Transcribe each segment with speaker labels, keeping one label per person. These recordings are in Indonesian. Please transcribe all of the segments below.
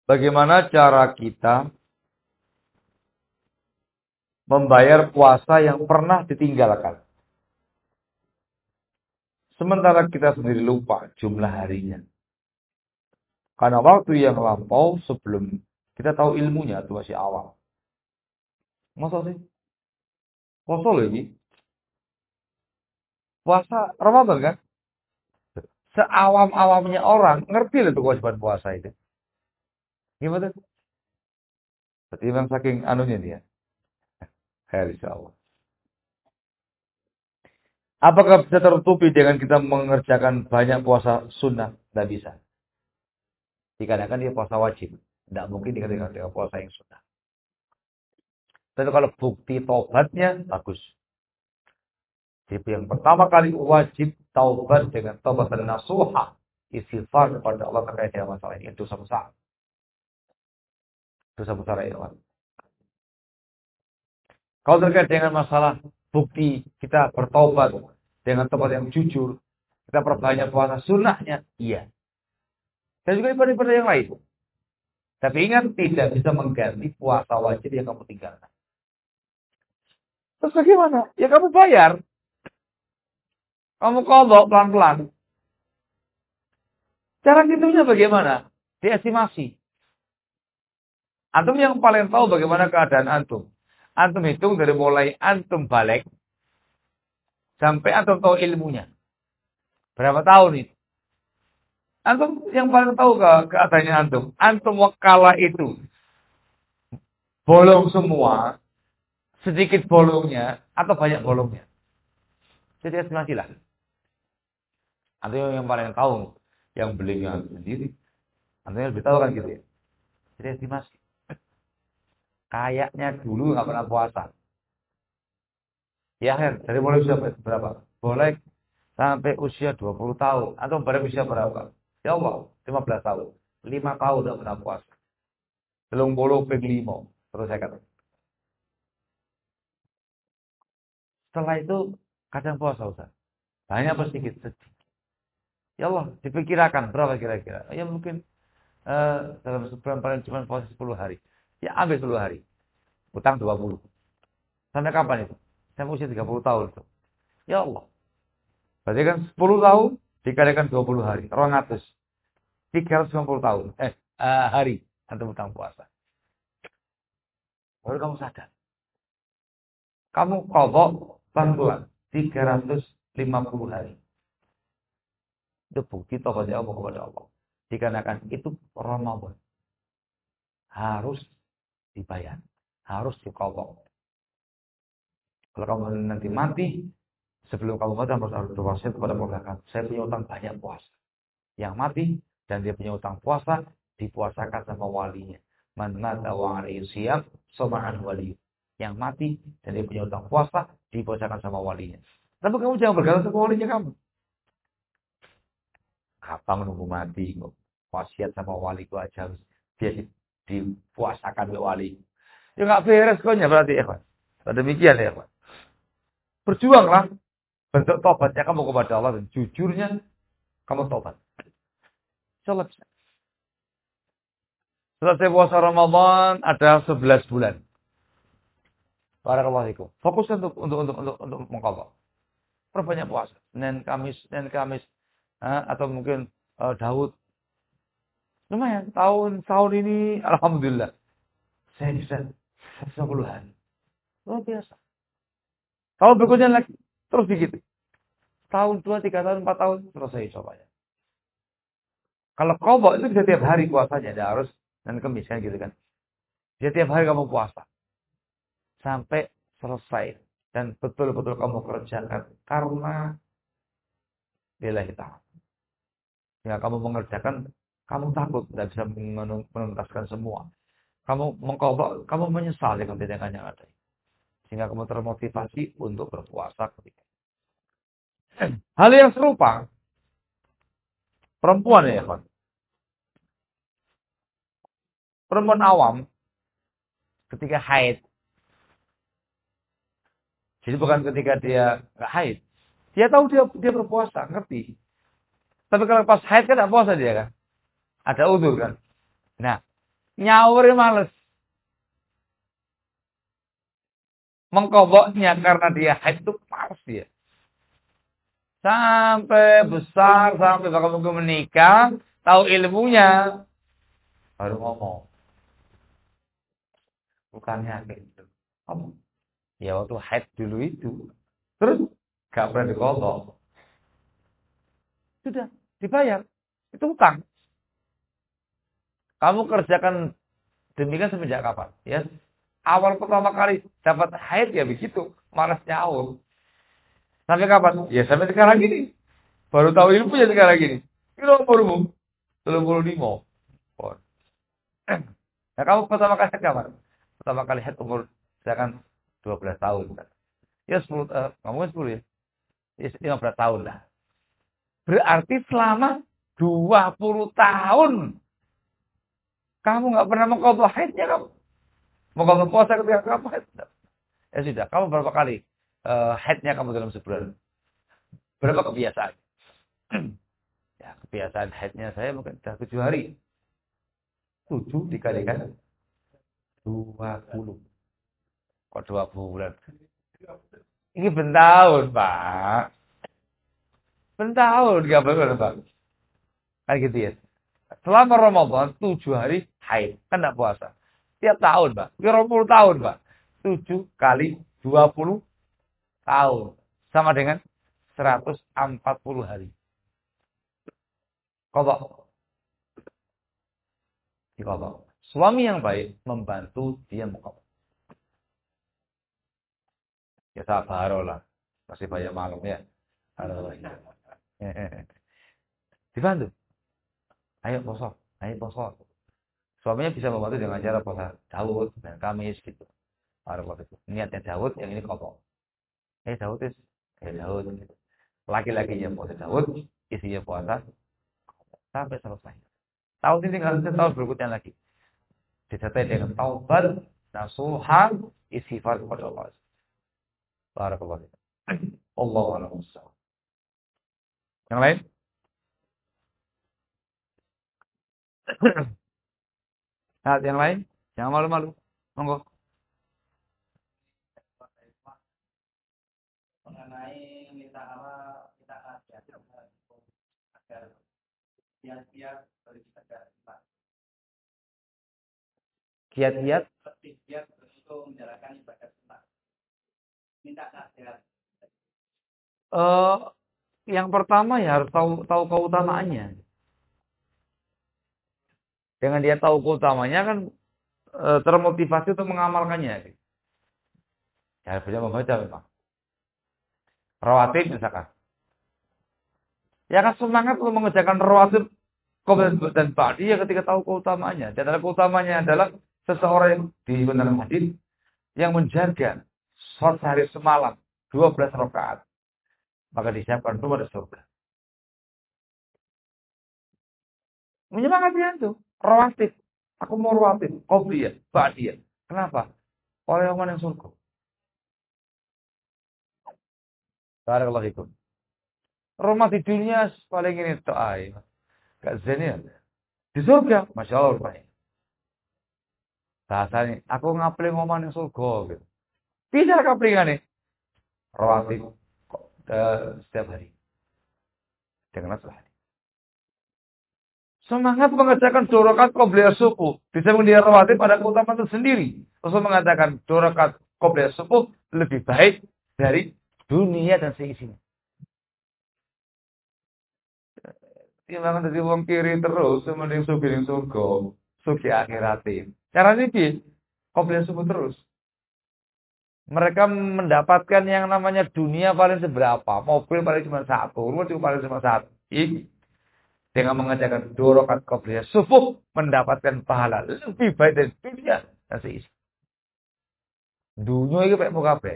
Speaker 1: Bagaimana cara kita membayar puasa yang pernah ditinggalkan? Sementara kita sendiri lupa jumlah harinya. Karena waktu yang lampau sebelum kita tahu ilmunya itu masih awal. Masa sih? Puasa loh ini. Puasa Ramadan kan? Seawam-awamnya orang ngerti loh itu kewajiban puasa itu. Gimana? Berarti memang saking anunya dia. Insya Allah. Apakah bisa tertutupi dengan kita mengerjakan banyak puasa sunnah? Tidak bisa. Dikarenakan dia puasa wajib. Tidak mungkin dikatakan dia puasa yang sunnah. Tapi kalau bukti taubatnya, bagus. Jadi yang pertama kali wajib taubat dengan taubat dan nasuha. Istighfar kepada Allah terkait dengan masalah ini. Dosa besar. Dosa besar ya Allah. Kalau terkait dengan masalah bukti kita bertaubat dengan taubat yang jujur, kita perbanyak puasa sunnahnya, iya. Dan juga ibadah-ibadah yang lain. Tapi ingat, tidak bisa mengganti puasa wajib yang kamu tinggalkan. Terus bagaimana? Ya kamu bayar. Kamu kodok pelan-pelan. Cara hitungnya bagaimana? Diestimasi. Antum yang paling tahu bagaimana keadaan antum. Antum hitung dari mulai antum balik sampai antum tahu ilmunya. Berapa tahun itu? Antum yang paling tahu keadaannya antum. Antum wakala itu bolong semua, sedikit bolongnya atau banyak bolongnya. Jadi estimasi lah. Antum yang paling tahu, yang belinya sendiri. Antum yang lebih tahu kan gitu ya. Jadi estimasi. Kayaknya dulu nggak pernah puasa. Ya akhir dari mulai usia berapa? Boleh sampai usia 20 tahun. Atau pada usia berapa? Ya Allah, 15 tahun. 5 tahun tidak pernah puasa. 35 terus saya kata. Setelah itu kadang puasa Ustaz. Banyak apa sedikit? Sedikit. Ya Allah, dipikirkan berapa kira-kira? Ya mungkin dalam sebulan paling cuma puasa 10 hari. Ya ambil 10 hari. Utang 20. Sampai kapan itu? Sampai usia 30 tahun itu. Ya Allah. Berarti kan 10 tahun dikalikan 20 hari. 200. 390 tahun. Hari antum utang puasa. Baru kamu sadar. Kamu kodok pelan-pelan. 350 hari. Itu bukti taubatnya Allah kepada Allah. Dikarenakan itu Ramadan. Harus dibayar. Harus dikodok. Kalau kamu nanti mati, sebelum kamu mati harus berwasiat kepada keluarga. Saya punya utang banyak puasa. Yang mati dan dia punya utang puasa, dipuasakan sama walinya. Man mata wa alaihi siyam sama'an wali. Yang mati dan dia punya utang puasa, dipuasakan sama walinya. Tapi kamu jangan bergantung sama walinya kamu. Kapan nunggu mati kok? Wasiat sama wali ku aja dia dipuasakan oleh wali. Ya nggak beres kok berarti ya, Pak. Demikian ya, Pak. Berjuanglah bentuk tobatnya kamu kepada Allah dan jujurnya kamu tobat. Insyaallah bisa. Selesai puasa Ramadan ada 11 bulan. Barakallahu fikum. Fokus untuk mengqadha. Perbanyak puasa. Senin Kamis, atau mungkin Daud. Lumayan tahun ini alhamdulillah saya bisa 10 hari. Luar biasa. Tahun berikutnya lagi terus begitu. Tahun 2, 3 tahun, 4 tahun selesai cobanya. Kalau qadha itu bisa tiap hari puasanya, ada harus dan Kamis kan gitu kan. Jadi tiap hari kamu puasa sampai selesai dan betul-betul kamu kerjakan karena lillahi ta'ala. Ya kamu mengerjakan, kamu takut tidak bisa menuntaskan semua. Kamu mengqadha, kamu menyesal dengan tindakan yang ada. Sehingga kamu termotivasi untuk berpuasa ketika. Hal yang serupa perempuan ya, Pak. Perempuan awam ketika haid. Jadi bukan ketika dia nggak haid. Dia tahu dia berpuasa, ngerti. Tapi kalau pas haid kan tidak puasa dia kan. Ada udzur kan. Nah, Nyaur males. Mengkoboknya karena dia haid itu males dia. Sampai besar, sampai bakal menikah, tahu ilmunya, baru ngomong. Bukannya kayak gitu. Ngomong. Ya waktu haid dulu itu. Terus gak pernah dikobok. Sudah, dibayar. Itu utang. Kamu kerjakan demikian semenjak kapan? Ya, awal pertama kali dapat haid ya begitu. Malas nyaur. Sampai kapan? Ya sampai sekarang gini. Baru tahu ilmunya sekarang gini. Kira umurmu? 35. Oh. Nah, kamu pertama kali haid kapan? Pertama kali haid umur misalkan 12 tahun. Ya 10, ngomongin 10 ya. Ya 15 tahun lah. Berarti selama 20 tahun kamu nggak pernah mengqadha haidnya kamu. Mengqadha puasa ketika kamu haid. Ya sudah, kamu berapa kali haidnya kamu dalam sebulan? Berapa kebiasaan? Ya, kebiasaan haidnya saya mungkin sudah 7 hari. 7 dikalikan 20. Kok 2 bulan? Ini bentahun, Pak. Bentahun, gak benar, Pak. Kan gitu ya. Selama Ramadan 7 hari haid, kan enggak puasa. Tiap tahun, Pak. 20 tahun, Pak. 7 kali 20 tahun. Sama dengan 140 hari. Kodok. Dikodok. Suami yang baik membantu dia mengkodok. Ya sabar lah. Masih banyak malam ya. Dibantu. Ayo poso. Ayo poso. Suaminya bisa membantu dengan cara puasa Daud dan Kamis gitu. Niatnya Daud, yang ini kodok. Daud is. Daud. Gitu. Laki-lakinya puasa Daud, isinya puasa sampai selesai. Tahun ini tinggal tahun berikutnya lagi. Disertai dengan taubat, nasuha, istighfar kepada Allah. Barakallahu. Allahu a'lam. Yang lain? Nah, yang lain? Jangan malu-malu. Monggo. Mengenai minta Allah kita agar kiat-kiat dari kita. Kiat-kiat untuk menjalankan ibadah sunnah. Minta nasihat. Yang pertama ya harus tahu keutamaannya. Dengan dia tahu keutamanya kan termotivasi untuk mengamalkannya. Ya harus bisa membaca memang. Rawatib misalkan. Ya kan semangat untuk mengerjakan rawatib qabla dan ba'di ya ketika tahu keutamaannya. Dan keutamanya adalah seseorang yang di dalam hadis yang menjaga sholat sehari semalam 12 rakaat maka disiapkan rumah di surga. Menyemangatnya itu rawatib. Aku mau rawatib, qabliyah, ba'diyah. Kenapa? Orang yang surga. Barakallahu fikum. Rumah di dunia paling ini doa. Gak zenia. Di surga, masya Allah rumahnya. Bahasanya, aku ngapli ngomong yang surga. Gitu. Bisa kaplingan nih. Rawatib setiap hari. Dengan setiap hari. Semangat mengerjakan dorokat qobliyah subuh. Bisa dia rawatib pada keutamaan tersendiri. Rasul mengatakan dorokat qobliyah subuh lebih baik dari dunia dan seisinya. Timbangan dari wong kiri terus, mending sugih surga, sugih akhiratin. Caranya piye? Qobliyah subuh terus. Mereka mendapatkan yang namanya dunia paling seberapa, mobil paling cuma satu, rumah paling cuma satu. Dengan mengerjakan dorokat qobliyah subuh mendapatkan pahala lebih baik dari dunia dan seisi. Dunia itu kayak mau kabeh.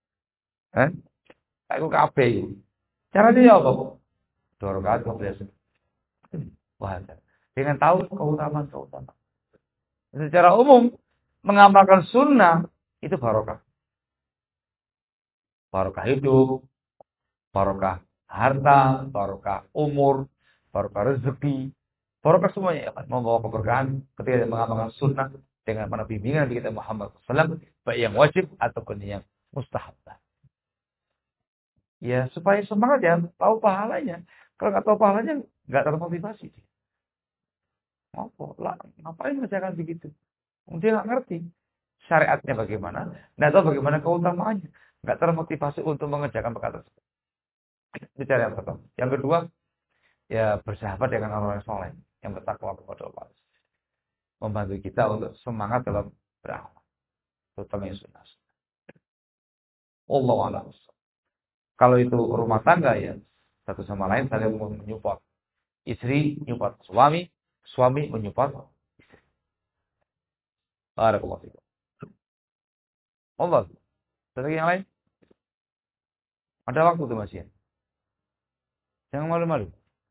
Speaker 1: Kayak mau kabeh. Caranya apa? Dorokat qobliyah subuh. Wah, dengan tahu keutamaan. Secara umum mengamalkan sunnah itu barokah. Barokah hidup, barokah harta, barokah umur, barokah rezeki, Barokah semuanya akan membawa keberkahan ketika dia mengamalkan sunnah dengan mana bimbingan Nabi kita Muhammad SAW, baik yang wajib ataupun yang mustahab. Ya supaya semangat ya, tahu pahalanya. Kalau nggak tahu pahalanya, nggak termotivasi. Ngapain mengerjakan begitu? Dia nggak ngerti syariatnya bagaimana, nggak tahu bagaimana keutamaannya, nggak termotivasi untuk mengerjakan perkara tersebut. Itu cara yang pertama. Yang kedua, ya bersahabat dengan orang yang soleh, yang bertakwa kepada Allah. Membantu kita untuk semangat dalam beramal, terutama yang sunnah. Allah a'lam. Kalau itu rumah tangga ya, satu sama lain saling menyupport. Istri menyupport suami, suami menyupport istri. Barakallahu fikum. Allah. Ada yang lain? Ada waktu tuh Mas ya. Jangan malu-malu.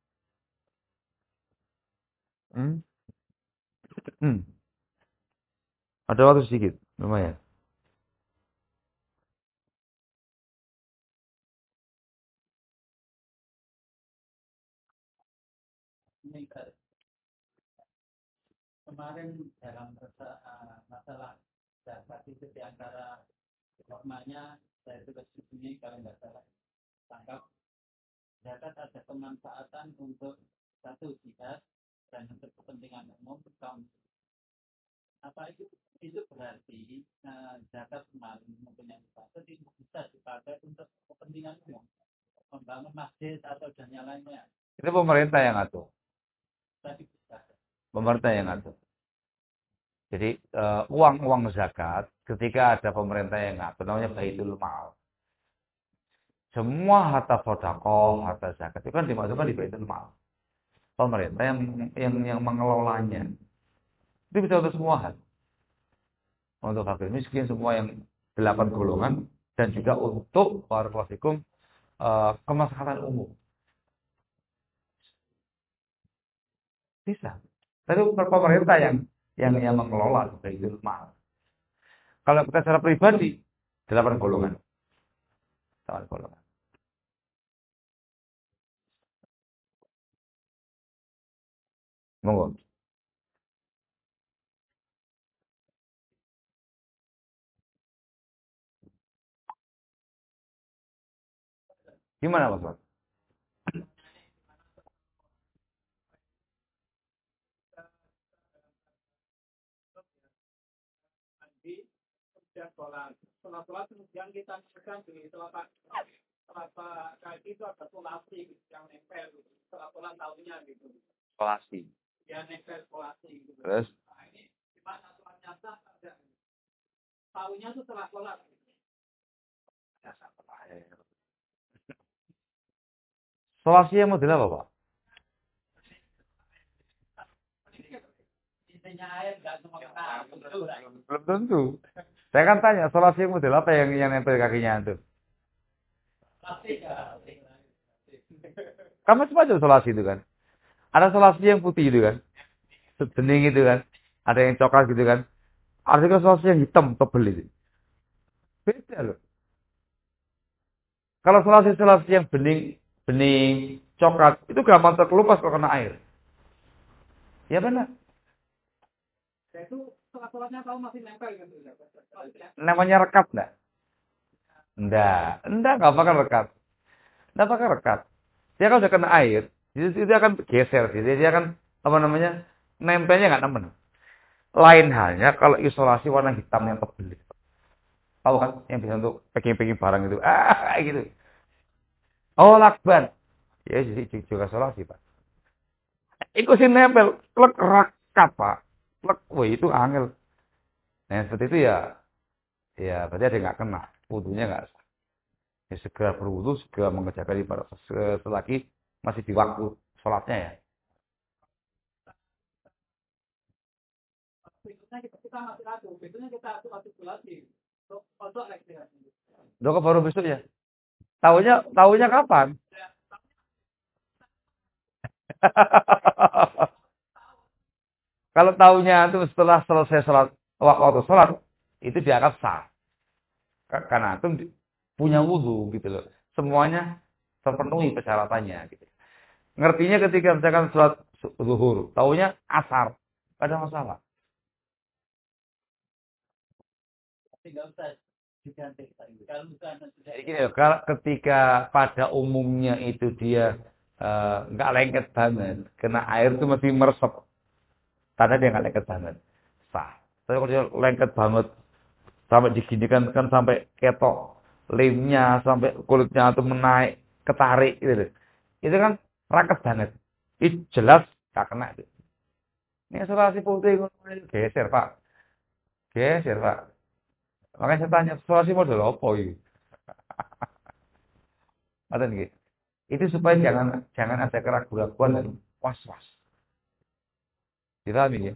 Speaker 1: Hmm? Hmm. Ada waktu sedikit, lumayan.
Speaker 2: Kemarin dalam masalah zakat itu di antara normanya saya tulis di sini kalau nggak salah tangkap zakat ada pemanfaatan untuk satu jihad dan untuk kepentingan umum kaum. Apa itu berarti zakat kemarin mempunyai zakat itu bisa dipakai untuk kepentingan umum, membangun masjid atau dan yang lainnya.
Speaker 1: Itu pemerintah yang ngatur.
Speaker 2: Tadi bisa.
Speaker 1: Pemerintah yang ngatur. Jadi uang zakat ketika ada pemerintah yang ngatur namanya Baitul Mal. Semua harta sedekah, harta zakat itu kan dimasukkan di Baitul Mal. Pemerintah yang mengelolanya. Itu bisa untuk semua hal. Untuk fakir miskin semua yang 8 golongan dan juga untuk barakallahu fikum kemaslahatan umum. Bisa. Tapi pemerintah yang mengelola Baitul Mal. Kalau kita secara pribadi 8 golongan. 8 golongan. Monggo. Gimana Mas?
Speaker 2: Setelah kemudian kita masukkan di telapak kaki itu ada polasi yang nempel setelah pola tahunnya gitu.
Speaker 1: Polasi.
Speaker 2: Ya nempel polasi gitu.
Speaker 1: Terus?
Speaker 2: Nah ini gimana soalnya sah ada tahunnya itu setelah pola.
Speaker 1: Solasi yang model apa, Pak?
Speaker 2: Intinya air nggak semua kena.
Speaker 1: Belum tentu. Saya kan tanya, solasi yang model apa yang nempel kakinya itu? Kan macam-macam solasi itu kan. Ada solasi yang putih itu kan. Bening itu kan. Ada yang coklat gitu kan. Ada juga solasi yang hitam, tebel itu. Beda loh. Kalau solasi yang bening, coklat, itu gampang terkelupas kalau kena air. Ya benar.
Speaker 2: Itu setelah-setelahnya tahu masih nempel gitu.
Speaker 1: Namanya rekat enggak? Enggak bakal rekat. Enggak bakal rekat. Dia kan udah kena air, jadi dia akan geser, jadi dia akan apa namanya? Nempelnya enggak nemen. Lain halnya kalau isolasi warna hitam yang tebal. Tahu kan yang bisa untuk packing-packing barang itu. Gitu. Oh, lakban. Ya juga isolasi, Pak. Iku sih nempel, klek rekat, Pak. Klek, wah itu angel. Nah, seperti itu ya berarti ada nggak kena, wudunya nggak sah. Ya, segera berwudu, segera mengerjakan ibadah selagi masih di waktu sholatnya ya.
Speaker 2: Kita masih ragu, besoknya kita atur lagi. Untuk registrasi.
Speaker 1: Udah baru besok ya. Tahunya kapan? Kalau tahunya itu setelah selesai sholat, waktu sholat, itu dianggap sah. Karena itu punya wudhu gitu loh. Semuanya terpenuhi persyaratannya gitu. Ngertinya ketika misalkan zuhur. Taunya asar. Gak ada masalah.
Speaker 2: Tapi nggak usah diganti. Kalau misalnya sudah
Speaker 1: Jadi gini, kalau ketika pada umumnya itu dia nggak lengket banget, kena air itu mesti meresap. Tanda dia nggak lengket banget. Sah. Tapi kalau dia lengket banget, sampai diginikan kan sampai ketok lemnya, sampai kulitnya itu menaik, ketarik gitu. Itu kan raket banget. Itu jelas gak kena itu. Ini sulasi putih geser Pak. Geser Pak. Makanya saya tanya, sulasi model apa itu? Ada nih. Itu supaya jangan ada keraguan-keraguan dan was-was. Dipahami ya?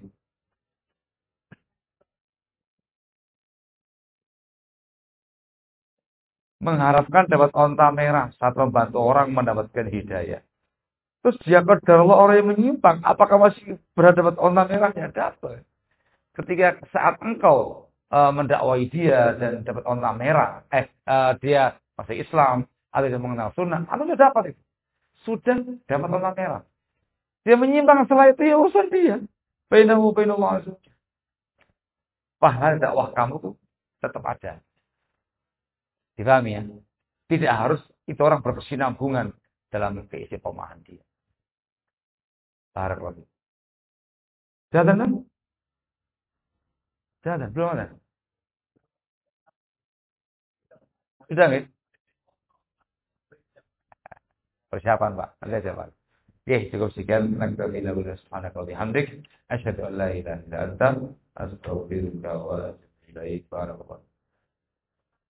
Speaker 1: Mengharapkan dapat onta merah saat membantu orang mendapatkan hidayah. Terus dia kalau orang yang menyimpang, apakah masih berhadapan onta merah? Ya dapat. Ketika saat engkau mendakwai dia dan dapat onta merah, dia masih Islam atau dia mengenal sunnah, atau sudah dapat itu. Sudah dapat onta merah. Dia menyimpang setelah itu ya urusan dia. Bainahu bainallah. Pahala dakwah kamu tuh tetap ada. Dipahami ya? Tidak harus itu orang berkesinambungan dalam keistiqomahan dia. Barakallahu. Sudah ada? Sudah ada? Belum ada? Sudah nggak? Persiapan Pak. Ada aja Pak. Oke, cukup sekian. Naktabila subhanaka wa bihamdik. Asyhadu an la ilaha illa anta. Astaghfiruka wa atubu ilaik. Barakallahu.